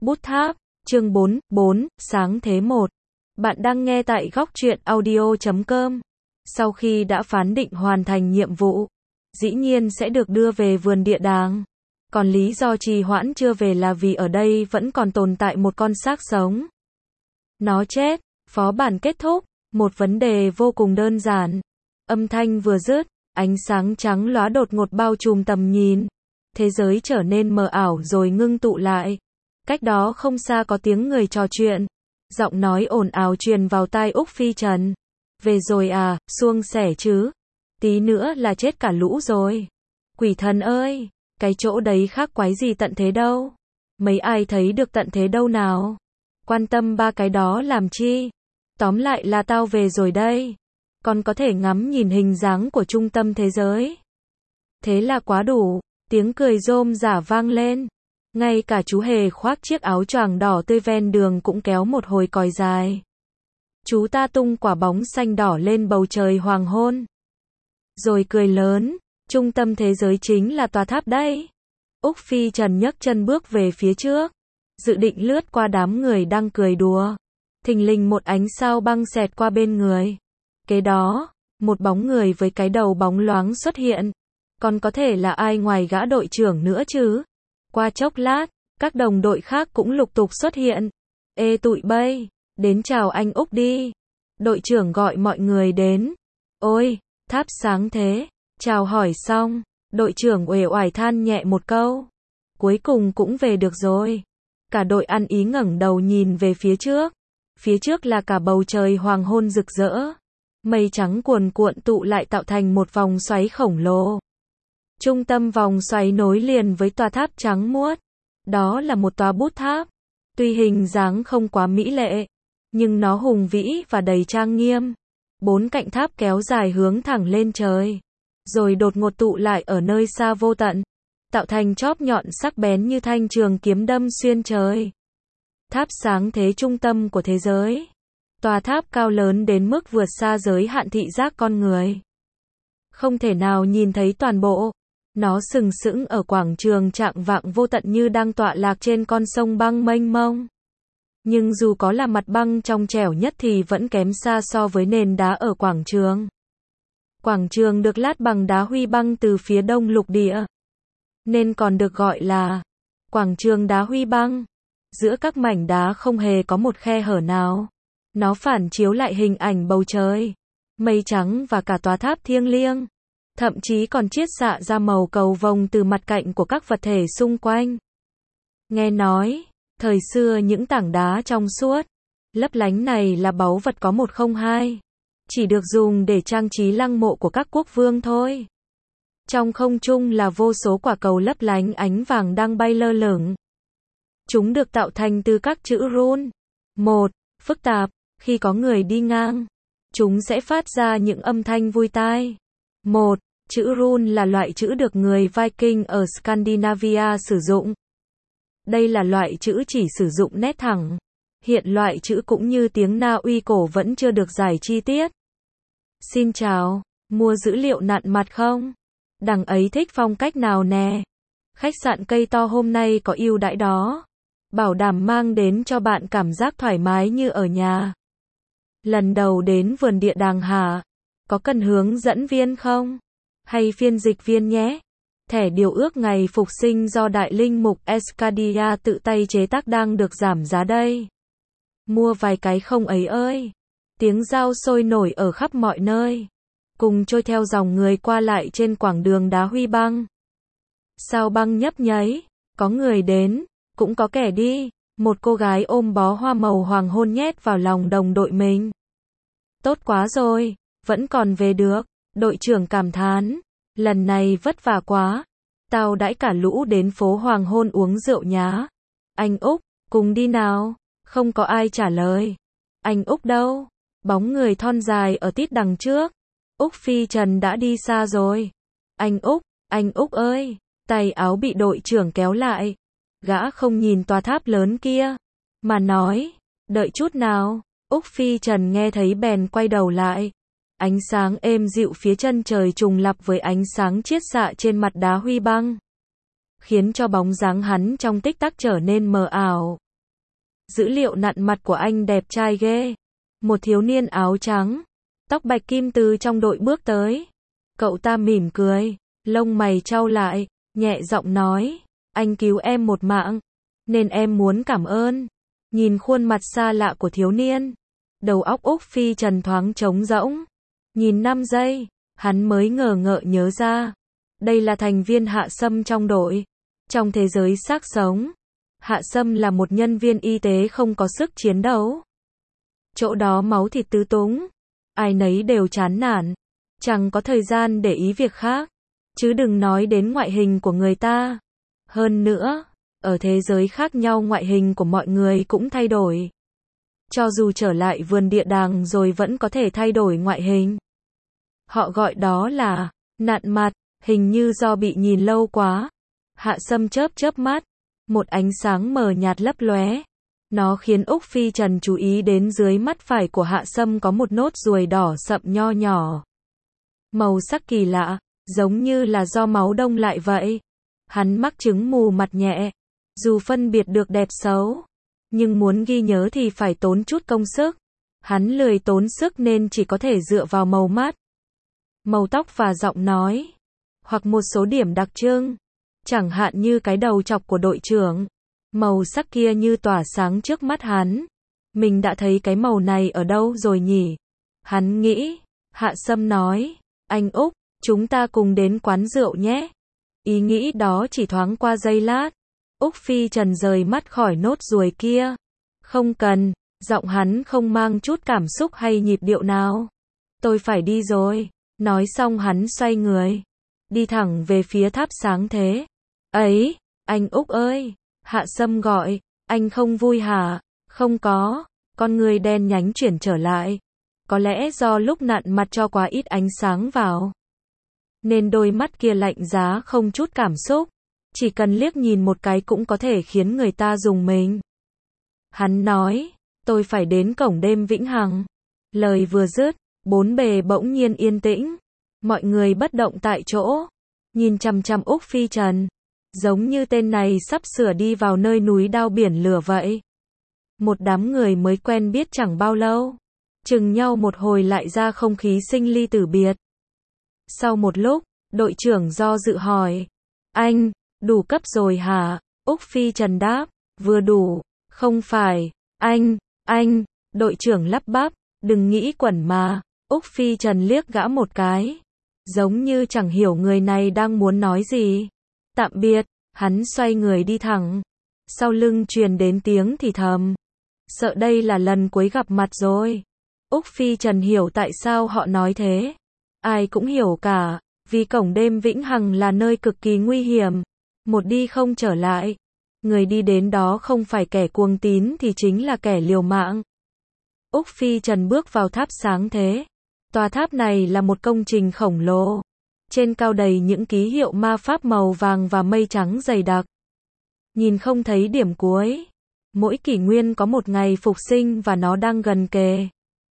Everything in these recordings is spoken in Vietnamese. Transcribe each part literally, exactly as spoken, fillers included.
Bút tháp, chương bốn, bốn, sáng thế một. Bạn đang nghe tại góc truyện audio chấm com. Sau khi đã phán định hoàn thành nhiệm vụ, dĩ nhiên sẽ được đưa về vườn địa đàng. Còn lý do trì hoãn chưa về là vì ở đây vẫn còn tồn tại một con xác sống. Nó chết, phó bản kết thúc, một vấn đề vô cùng đơn giản. Âm thanh vừa dứt, ánh sáng trắng lóa đột ngột bao trùm tầm nhìn. Thế giới trở nên mờ ảo rồi ngưng tụ lại. Cách đó không xa có tiếng người trò chuyện. Giọng nói ồn ào truyền vào tai Úc Phi Trần. Về rồi à, suông sẻ chứ. Tí nữa là chết cả lũ rồi. Quỷ thần ơi, cái chỗ đấy khác quái gì tận thế đâu. Mấy ai thấy được tận thế đâu nào. Quan tâm ba cái đó làm chi. Tóm lại là tao về rồi đây. Còn có thể ngắm nhìn hình dáng của trung tâm thế giới. Thế là quá đủ. Tiếng cười rôm rả vang lên. Ngay cả chú hề khoác chiếc áo choàng đỏ tươi ven đường cũng kéo một hồi còi dài. Chú ta tung quả bóng xanh đỏ lên bầu trời hoàng hôn. Rồi cười lớn, trung tâm thế giới chính là tòa tháp đấy. Úc Phi Trần nhấc chân bước về phía trước. Dự định lướt qua đám người đang cười đùa. Thình lình một ánh sao băng xẹt qua bên người. Kế đó, một bóng người với cái đầu bóng loáng xuất hiện. Còn có thể là ai ngoài gã đội trưởng nữa chứ? Qua chốc lát, các đồng đội khác cũng lục tục xuất hiện. Ê tụi bay, đến chào anh Úc đi. Đội trưởng gọi mọi người đến. Ôi, tháp sáng thế. Chào hỏi xong, đội trưởng uể oải than nhẹ một câu. Cuối cùng cũng về được rồi. Cả đội ăn ý ngẩng đầu nhìn về phía trước. Phía trước là cả bầu trời hoàng hôn rực rỡ. Mây trắng cuồn cuộn tụ lại tạo thành một vòng xoáy khổng lồ. Trung tâm vòng xoáy nối liền với tòa tháp trắng muốt. Đó là một tòa bút tháp. Tuy hình dáng không quá mỹ lệ, nhưng nó hùng vĩ và đầy trang nghiêm. Bốn cạnh tháp kéo dài hướng thẳng lên trời. Rồi đột ngột tụ lại ở nơi xa vô tận. Tạo thành chóp nhọn sắc bén như thanh trường kiếm đâm xuyên trời. Tháp sáng thế trung tâm của thế giới. Tòa tháp cao lớn đến mức vượt xa giới hạn thị giác con người. Không thể nào nhìn thấy toàn bộ. Nó sừng sững ở quảng trường trạng vạng vô tận như đang tọa lạc trên con sông băng mênh mông. Nhưng dù có là mặt băng trong trẻo nhất thì vẫn kém xa so với nền đá ở quảng trường. Quảng trường được lát bằng đá huy băng từ phía đông lục địa. Nên còn được gọi là quảng trường đá huy băng. Giữa các mảnh đá không hề có một khe hở nào. Nó phản chiếu lại hình ảnh bầu trời, mây trắng và cả tòa tháp thiêng liêng. Thậm chí còn chiết xạ ra màu cầu vồng từ mặt cạnh của các vật thể xung quanh. Nghe nói, thời xưa những tảng đá trong suốt, lấp lánh này là báu vật có một không hai. Chỉ được dùng để trang trí lăng mộ của các quốc vương thôi. Trong không trung là vô số quả cầu lấp lánh ánh vàng đang bay lơ lửng. Chúng được tạo thành từ các chữ rune. Một, phức tạp, khi có người đi ngang, chúng sẽ phát ra những âm thanh vui tai. Một, chữ rune là loại chữ được người Viking ở Scandinavia sử dụng. Đây là loại chữ chỉ sử dụng nét thẳng. Hiện loại chữ cũng như tiếng Na Uy cổ vẫn chưa được giải chi tiết. Xin chào, mua dữ liệu nặn mặt không? Đằng ấy thích phong cách nào nè? Khách sạn cây to hôm nay có ưu đãi đó. Bảo đảm mang đến cho bạn cảm giác thoải mái như ở nhà. Lần đầu đến vườn địa đàng hả? Có cần hướng dẫn viên không? Hay phiên dịch viên nhé? Thẻ điều ước ngày phục sinh do đại linh mục Escadia tự tay chế tác đang được giảm giá đây. Mua vài cái không ấy ơi. Tiếng dao sôi nổi ở khắp mọi nơi. Cùng trôi theo dòng người qua lại trên quảng đường đá huy băng. Sao băng nhấp nháy, có người đến, cũng có kẻ đi. Một cô gái ôm bó hoa màu hoàng hôn nhét vào lòng đồng đội mình. Tốt quá rồi, vẫn còn về được. Đội trưởng cảm thán, lần này vất vả quá. Tao đãi cả lũ đến phố hoàng hôn uống rượu nhá. Anh Úc, cùng đi nào. Không có ai trả lời. Anh Úc đâu? Bóng người thon dài ở tít đằng trước. Úc Phi Trần đã đi xa rồi. Anh Úc, anh Úc ơi. Tay áo bị đội trưởng kéo lại. Gã không nhìn tòa tháp lớn kia, mà nói, đợi chút nào. Úc Phi Trần nghe thấy bèn quay đầu lại. Ánh sáng êm dịu phía chân trời trùng lặp với ánh sáng chiết xạ trên mặt đá huy băng, khiến cho bóng dáng hắn trong tích tắc trở nên mờ ảo. Dữ liệu nặn mặt của anh đẹp trai ghê. Một thiếu niên áo trắng, tóc bạch kim từ trong đội bước tới. Cậu ta mỉm cười, lông mày chau lại, nhẹ giọng nói, anh cứu em một mạng, nên em muốn cảm ơn. Nhìn khuôn mặt xa lạ của thiếu niên, đầu óc Úc Phi Trần thoáng trống rỗng. Nhìn năm giây, hắn mới ngờ ngợ nhớ ra. Đây là thành viên Hạ Sâm trong đội. Trong thế giới xác sống, Hạ Sâm là một nhân viên y tế không có sức chiến đấu. Chỗ đó máu thịt tứ túng, ai nấy đều chán nản, chẳng có thời gian để ý việc khác, chứ đừng nói đến ngoại hình của người ta. Hơn nữa, ở thế giới khác nhau ngoại hình của mọi người cũng thay đổi. Cho dù trở lại vườn địa đàng rồi vẫn có thể thay đổi ngoại hình. Họ gọi đó là nặn mặt, hình như do bị nhìn lâu quá. Hạ Sâm chớp chớp mắt, một ánh sáng mờ nhạt lấp lóe. Nó khiến Úc Phi Trần chú ý đến dưới mắt phải của Hạ Sâm có một nốt ruồi đỏ sậm nho nhỏ. Màu sắc kỳ lạ, giống như là do máu đông lại vậy. Hắn mắc chứng mù mặt nhẹ, dù phân biệt được đẹp xấu, nhưng muốn ghi nhớ thì phải tốn chút công sức. Hắn lười tốn sức nên chỉ có thể dựa vào màu mắt, màu tóc và giọng nói, hoặc một số điểm đặc trưng, chẳng hạn như cái đầu chọc của đội trưởng. Màu sắc kia như tỏa sáng trước mắt hắn. Mình đã thấy cái màu này ở đâu rồi nhỉ? Hắn nghĩ. Hạ Sâm nói, anh Úc, chúng ta cùng đến quán rượu nhé. Ý nghĩ đó chỉ thoáng qua giây lát. Úc Phi Trần rời mắt khỏi nốt ruồi kia. Không cần, giọng hắn không mang chút cảm xúc hay nhịp điệu nào. Tôi phải đi rồi. Nói xong hắn xoay người, đi thẳng về phía tháp sáng thế. Ấy, anh Úc ơi, Hạ Sâm gọi, anh không vui hả? Không có, con người đen nhánh chuyển trở lại. Có lẽ do lúc nặn mặt cho quá ít ánh sáng vào, nên đôi mắt kia lạnh giá không chút cảm xúc. Chỉ cần liếc nhìn một cái cũng có thể khiến người ta rùng mình. Hắn nói, tôi phải đến cổng đêm vĩnh hằng. Lời vừa dứt, bốn bề bỗng nhiên yên tĩnh. Mọi người bất động tại chỗ, nhìn chằm chằm Úc Phi Trần, giống như tên này sắp sửa đi vào nơi núi đao biển lửa vậy. Một đám người mới quen biết chẳng bao lâu, chừng nhau một hồi lại ra không khí sinh ly tử biệt. Sau một lúc, đội trưởng do dự hỏi, anh, đủ cấp rồi hả? Úc Phi Trần đáp, vừa đủ. Không phải, anh, anh, đội trưởng lắp bắp, đừng nghĩ quẩn mà. Úc Phi Trần liếc gã một cái, giống như chẳng hiểu người này đang muốn nói gì. Tạm biệt, hắn xoay người đi thẳng. Sau lưng truyền đến tiếng thì thầm, sợ đây là lần cuối gặp mặt rồi. Úc Phi Trần hiểu tại sao họ nói thế. Ai cũng hiểu cả, vì cổng đêm vĩnh hằng là nơi cực kỳ nguy hiểm. Một đi không trở lại. Người đi đến đó không phải kẻ cuồng tín thì chính là kẻ liều mạng. Úc Phi Trần bước vào tháp sáng thế. Tòa tháp này là một công trình khổng lồ. Trên cao đầy những ký hiệu ma pháp màu vàng và mây trắng dày đặc. Nhìn không thấy điểm cuối. Mỗi kỷ nguyên có một ngày phục sinh và nó đang gần kề.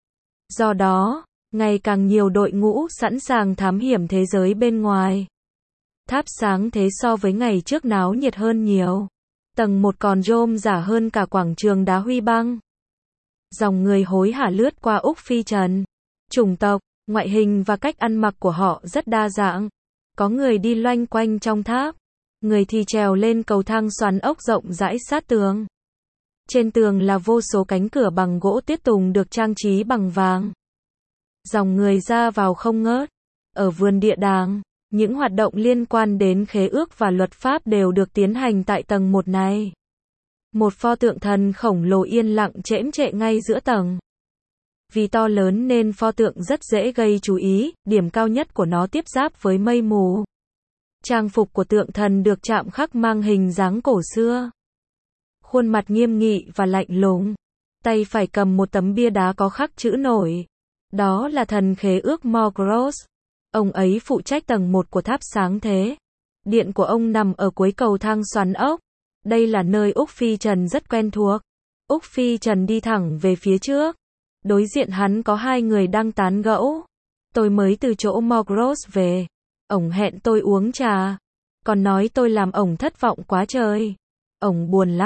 Do đó, ngày càng nhiều đội ngũ sẵn sàng thám hiểm thế giới bên ngoài. Tháp sáng thế so với ngày trước náo nhiệt hơn nhiều. Tầng một còn rôm rả hơn cả quảng trường đá Huy Băng. Dòng người hối hả lướt qua Úc Phi Trần. Chủng tộc, ngoại hình và cách ăn mặc của họ rất đa dạng. Có người đi loanh quanh trong tháp, người thì trèo lên cầu thang xoắn ốc rộng rãi sát tường. Trên tường là vô số cánh cửa bằng gỗ tiết tùng được trang trí bằng vàng. Dòng người ra vào không ngớt. Ở vườn địa đàng, những hoạt động liên quan đến khế ước và luật pháp đều được tiến hành tại tầng một này. Một pho tượng thần khổng lồ yên lặng chễm chệ ngay giữa tầng. Vì to lớn nên pho tượng rất dễ gây chú ý, điểm cao nhất của nó tiếp giáp với mây mù. Trang phục của tượng thần được chạm khắc mang hình dáng cổ xưa. Khuôn mặt nghiêm nghị và lạnh lùng. Tay phải cầm một tấm bia đá có khắc chữ nổi. Đó là thần khế ước Morgros. Ông ấy phụ trách tầng một của tháp sáng thế. Điện của ông nằm ở cuối cầu thang xoắn ốc. Đây là nơi Úc Phi Trần rất quen thuộc. Úc Phi Trần đi thẳng về phía trước. Đối diện hắn có hai người đang tán gẫu. Tôi mới từ chỗ Morgros về. Ổng hẹn tôi uống trà. Còn nói tôi làm ổng thất vọng quá trời. Ổng buồn lắm.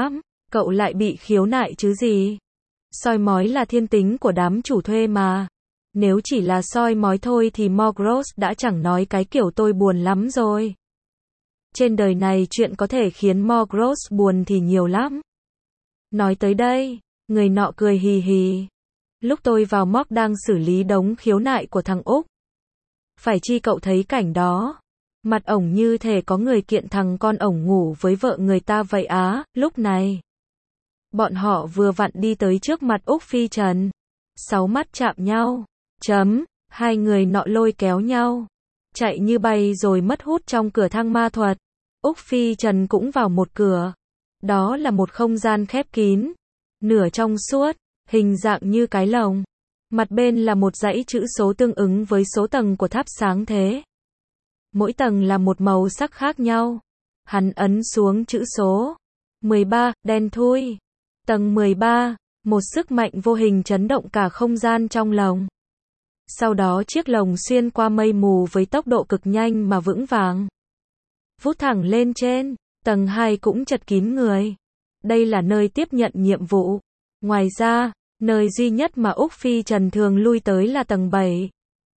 Cậu lại bị khiếu nại chứ gì? Soi mói là thiên tính của đám chủ thuê mà. Nếu chỉ là soi mói thôi thì Morgros đã chẳng nói cái kiểu tôi buồn lắm rồi. Trên đời này chuyện có thể khiến Morgros buồn thì nhiều lắm. Nói tới đây, người nọ cười hì hì. Lúc tôi vào Morg đang xử lý đống khiếu nại của thằng Úc. Phải chi cậu thấy cảnh đó. Mặt ổng như thể có người kiện thằng con ổng ngủ với vợ người ta vậy á. Lúc này, bọn họ vừa vặn đi tới trước mặt Úc Phi Trần. Sáu mắt chạm nhau. Chấm, hai người nọ lôi kéo nhau. Chạy như bay rồi mất hút trong cửa thang ma thuật. Úc Phi Trần cũng vào một cửa. Đó là một không gian khép kín. Nửa trong suốt, hình dạng như cái lồng. Mặt bên là một dãy chữ số tương ứng với số tầng của tháp sáng thế. Mỗi tầng là một màu sắc khác nhau. Hắn ấn xuống chữ số mười ba, đen thui. Tầng mười ba, một sức mạnh vô hình chấn động cả không gian trong lồng. Sau đó chiếc lồng xuyên qua mây mù với tốc độ cực nhanh mà vững vàng. Vút thẳng lên trên, tầng hai cũng chật kín người. Đây là nơi tiếp nhận nhiệm vụ. Ngoài ra, nơi duy nhất mà Úc Phi Trần thường lui tới là tầng bảy.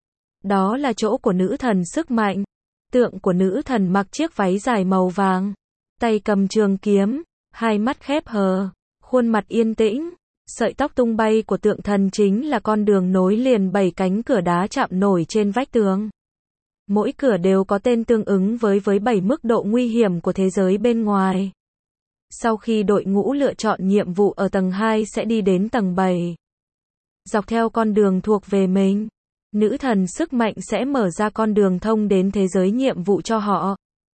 Đó là chỗ của nữ thần sức mạnh. Tượng của nữ thần mặc chiếc váy dài màu vàng, tay cầm trường kiếm, hai mắt khép hờ, khuôn mặt yên tĩnh. Sợi tóc tung bay của tượng thần chính là con đường nối liền bảy cánh cửa đá chạm nổi trên vách tường. Mỗi cửa đều có tên tương ứng với với bảy mức độ nguy hiểm của thế giới bên ngoài. Sau khi đội ngũ lựa chọn nhiệm vụ ở tầng hai sẽ đi đến tầng bảy. Dọc theo con đường thuộc về mình, nữ thần sức mạnh sẽ mở ra con đường thông đến thế giới nhiệm vụ cho họ.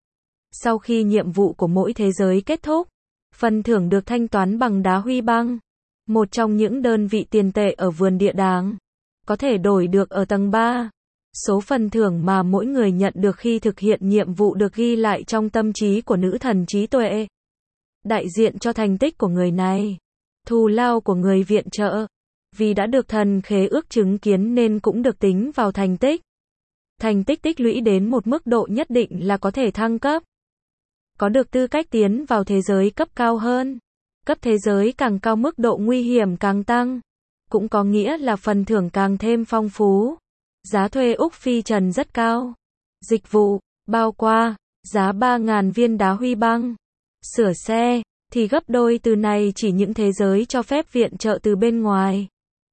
Sau khi nhiệm vụ của mỗi thế giới kết thúc, phần thưởng được thanh toán bằng đá huy băng. Một trong những đơn vị tiền tệ ở vườn địa đàng. Có thể đổi được ở tầng ba. Số phần thưởng mà mỗi người nhận được khi thực hiện nhiệm vụ được ghi lại trong tâm trí của nữ thần trí tuệ. Đại diện cho thành tích của người này. Thù lao của người viện trợ. Vì đã được thần khế ước chứng kiến nên cũng được tính vào thành tích. Thành tích tích lũy đến một mức độ nhất định là có thể thăng cấp. Có được tư cách tiến vào thế giới cấp cao hơn. Cấp thế giới càng cao mức độ nguy hiểm càng tăng. Cũng có nghĩa là phần thưởng càng thêm phong phú. Giá thuê Úc Phi Trần rất cao. Dịch vụ, bao qua, giá ba nghìn viên đá huy băng. Sửa xe, thì gấp đôi từ này chỉ những thế giới cho phép viện trợ từ bên ngoài.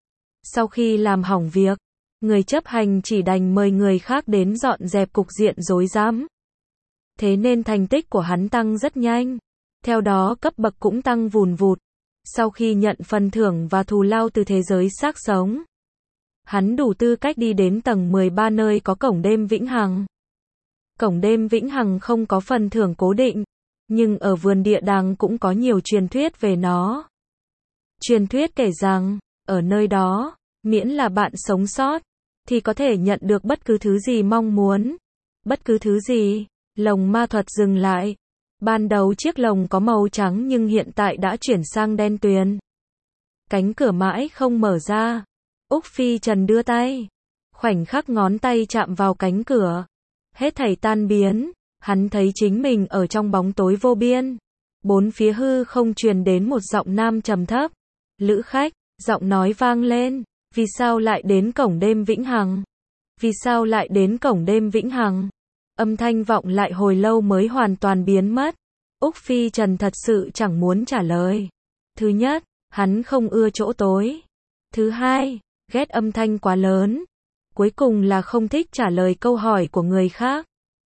Sau khi làm hỏng việc, người chấp hành chỉ đành mời người khác đến dọn dẹp cục diện rối rắm. Thế nên thành tích của hắn tăng rất nhanh. Theo đó cấp bậc cũng tăng vùn vụt. Sau khi nhận phần thưởng và thù lao từ thế giới xác sống, hắn đủ tư cách đi đến tầng mười ba nơi có cổng đêm vĩnh hằng. Cổng đêm vĩnh hằng không có phần thưởng cố định, nhưng ở vườn địa đàng cũng có nhiều truyền thuyết về nó. Truyền thuyết kể rằng, ở nơi đó, miễn là bạn sống sót, thì có thể nhận được bất cứ thứ gì mong muốn. Bất cứ thứ gì. Lồng ma thuật dừng lại. Ban đầu chiếc lồng có màu trắng nhưng hiện tại đã chuyển sang đen tuyền. Cánh cửa mãi không mở ra. Úc Phi Trần đưa tay. Khoảnh khắc ngón tay chạm vào cánh cửa. Hết thảy tan biến. Hắn thấy chính mình ở trong bóng tối vô biên. Bốn phía hư không truyền đến một giọng nam trầm thấp. Lữ khách, giọng nói vang lên. Vì sao lại đến cổng đêm vĩnh hằng? Vì sao lại đến cổng đêm vĩnh hằng? Âm thanh vọng lại hồi lâu mới hoàn toàn biến mất. Úc Phi Trần thật sự chẳng muốn trả lời. Thứ nhất, hắn không ưa chỗ tối. Thứ hai, ghét âm thanh quá lớn. Cuối cùng là không thích trả lời câu hỏi của người khác.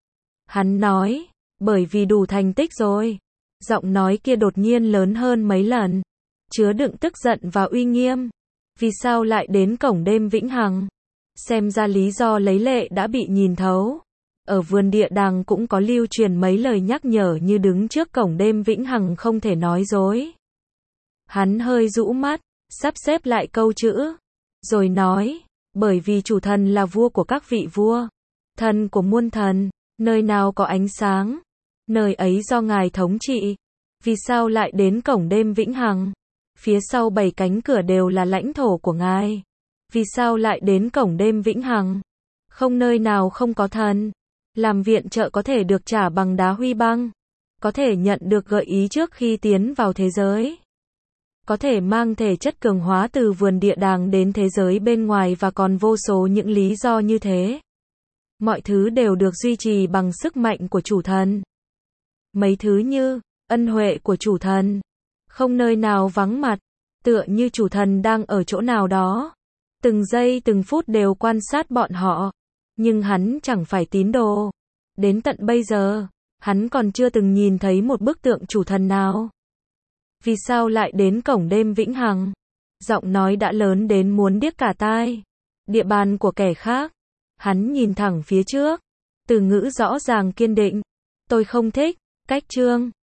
Hắn nói, bởi vì đủ thành tích rồi. Giọng nói kia đột nhiên lớn hơn mấy lần, chứa đựng tức giận và uy nghiêm. Vì sao lại đến cổng đêm vĩnh hằng? Xem ra lý do lấy lệ đã bị nhìn thấu. Ở vườn địa đàng cũng có lưu truyền mấy lời nhắc nhở như đứng trước cổng đêm vĩnh hằng không thể nói dối. Hắn hơi rũ mắt, sắp xếp lại câu chữ, rồi nói, bởi vì chủ thần là vua của các vị vua, thần của muôn thần, nơi nào có ánh sáng, nơi ấy do ngài thống trị. Vì sao lại đến cổng đêm vĩnh hằng? Phía sau bảy cánh cửa đều là lãnh thổ của ngài. Vì sao lại đến cổng đêm vĩnh hằng? Không nơi nào không có thần. Làm viện trợ có thể được trả bằng đá huy băng. Có thể nhận được gợi ý trước khi tiến vào thế giới. có thể mang thể chất cường hóa từ vườn địa đàng đến thế giới bên ngoài và còn vô số những lý do như thế. Mọi thứ đều được duy trì bằng sức mạnh của chủ thần. Mấy thứ như ân huệ của chủ thần, không nơi nào vắng mặt, tựa như chủ thần đang ở chỗ nào đó. Từng giây từng phút đều quan sát bọn họ. Nhưng hắn chẳng phải tín đồ. Đến tận bây giờ, hắn còn chưa từng nhìn thấy một bức tượng chủ thần nào. Vì sao lại đến cổng đêm vĩnh hằng? Giọng nói đã lớn đến muốn điếc cả tai. Địa bàn của kẻ khác. Hắn nhìn thẳng phía trước. Từ ngữ rõ ràng kiên định. Tôi không thích cách chương